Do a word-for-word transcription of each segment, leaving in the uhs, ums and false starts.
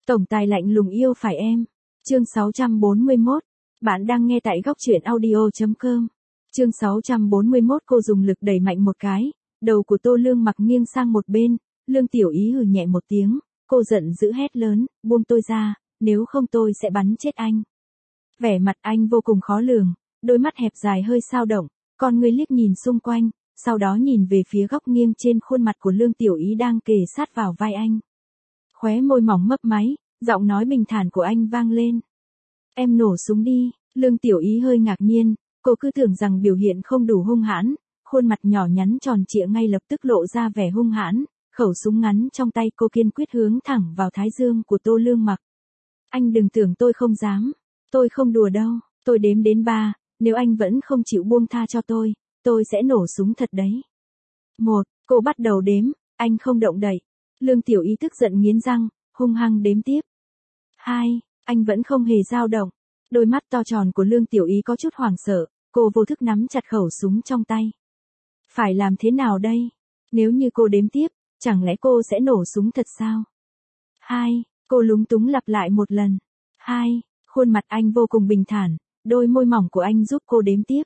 Tổng tài lạnh lùng yêu phải em. Chương sáu trăm bốn mươi mốt. Bạn đang nghe tại góc truyện audio chấm com. Chương sáu trăm bốn mươi mốt. Cô dùng lực đẩy mạnh một cái, đầu của Tô Lương Mặc nghiêng sang một bên, Lương Tiểu Ý hừ nhẹ một tiếng, cô giận dữ hét lớn, buông tôi ra, nếu không tôi sẽ bắn chết anh. Vẻ mặt anh vô cùng khó lường, đôi mắt hẹp dài hơi dao động, con người liếc nhìn xung quanh, sau đó nhìn về phía góc nghiêng trên khuôn mặt của Lương Tiểu Ý đang kề sát vào vai anh. Khóe môi mỏng mấp máy, giọng nói bình thản của anh vang lên. Em nổ súng đi. Lương Tiểu Ý hơi ngạc nhiên, cô cứ tưởng rằng biểu hiện không đủ hung hãn, khuôn mặt nhỏ nhắn tròn trịa ngay lập tức lộ ra vẻ hung hãn, khẩu súng ngắn trong tay cô kiên quyết hướng thẳng vào thái dương của Tô Lương Mặc. Anh đừng tưởng tôi không dám, tôi không đùa đâu, tôi đếm đến ba, nếu anh vẫn không chịu buông tha cho tôi, tôi sẽ nổ súng thật đấy. Một, cô bắt đầu đếm, anh không động đậy. Lương Tiểu Ý tức giận nghiến răng, hung hăng đếm tiếp. Hai, anh vẫn không hề dao động. Đôi mắt to tròn của Lương Tiểu Ý có chút hoảng sợ, cô vô thức nắm chặt khẩu súng trong tay. Phải làm thế nào đây? Nếu như cô đếm tiếp, chẳng lẽ cô sẽ nổ súng thật sao? Hai, cô lúng túng lặp lại một lần. Hai, khuôn mặt anh vô cùng bình thản, đôi môi mỏng của anh giúp cô đếm tiếp.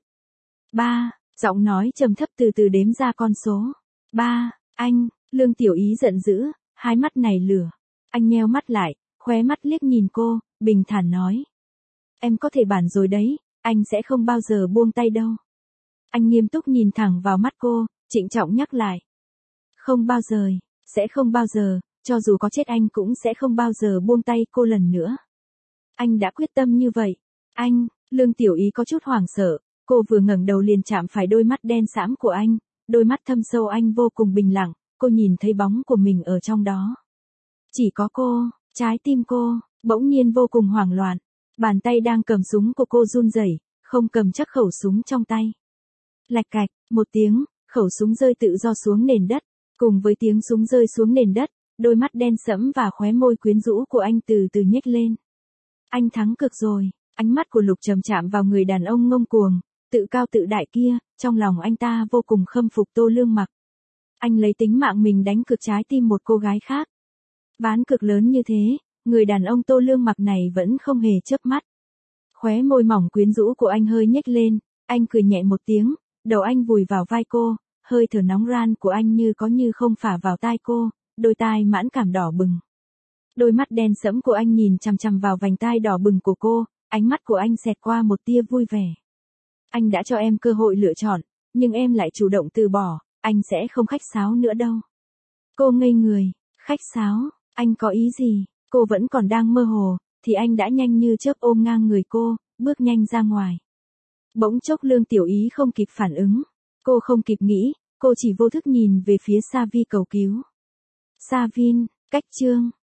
Ba, giọng nói trầm thấp từ từ đếm ra con số. Ba, anh, Lương Tiểu Ý giận dữ, hai mắt này lửa. Anh nheo mắt lại, khóe mắt liếc nhìn cô, bình thản nói. Em có thể bản rồi đấy, anh sẽ không bao giờ buông tay đâu. Anh nghiêm túc nhìn thẳng vào mắt cô, trịnh trọng nhắc lại. Không bao giờ, sẽ không bao giờ, cho dù có chết anh cũng sẽ không bao giờ buông tay cô lần nữa. Anh đã quyết tâm như vậy. Anh, Lương Tiểu Ý có chút hoảng sợ, cô vừa ngẩng đầu liền chạm phải đôi mắt đen sẫm của anh, đôi mắt thâm sâu anh vô cùng bình lặng, cô nhìn thấy bóng của mình ở trong đó. Chỉ có cô, trái tim cô, bỗng nhiên vô cùng hoảng loạn. Bàn tay đang cầm súng của cô run rẩy, không cầm chắc khẩu súng trong tay. Lạch cạch, một tiếng, khẩu súng rơi tự do xuống nền đất, cùng với tiếng súng rơi xuống nền đất, đôi mắt đen sẫm và khóe môi quyến rũ của anh từ từ nhếch lên. Anh thắng cực rồi, ánh mắt của Lục Trầm chạm vào người đàn ông ngông cuồng, tự cao tự đại kia, trong lòng anh ta vô cùng khâm phục Tô Lương Mặc. Anh lấy tính mạng mình đánh cược trái tim một cô gái khác. Ván cược lớn như thế, người đàn ông Tô Lương Mặc này vẫn không hề chớp mắt. Khóe môi mỏng quyến rũ của anh hơi nhếch lên, anh cười nhẹ một tiếng, đầu anh vùi vào vai cô, hơi thở nóng ran của anh như có như không phả vào tai cô, đôi tai mãn cảm đỏ bừng. Đôi mắt đen sẫm của anh nhìn chằm chằm vào vành tai đỏ bừng của cô, ánh mắt của anh xẹt qua một tia vui vẻ. Anh đã cho em cơ hội lựa chọn, nhưng em lại chủ động từ bỏ, anh sẽ không khách sáo nữa đâu. Cô ngây người, khách sáo, anh có ý gì? Cô vẫn còn đang mơ hồ, thì anh đã nhanh như chớp ôm ngang người cô, bước nhanh ra ngoài. Bỗng chốc Lương Tiểu Ý không kịp phản ứng, cô không kịp nghĩ, cô chỉ vô thức nhìn về phía Sa Vi cầu cứu. Sa Vin, cách chương.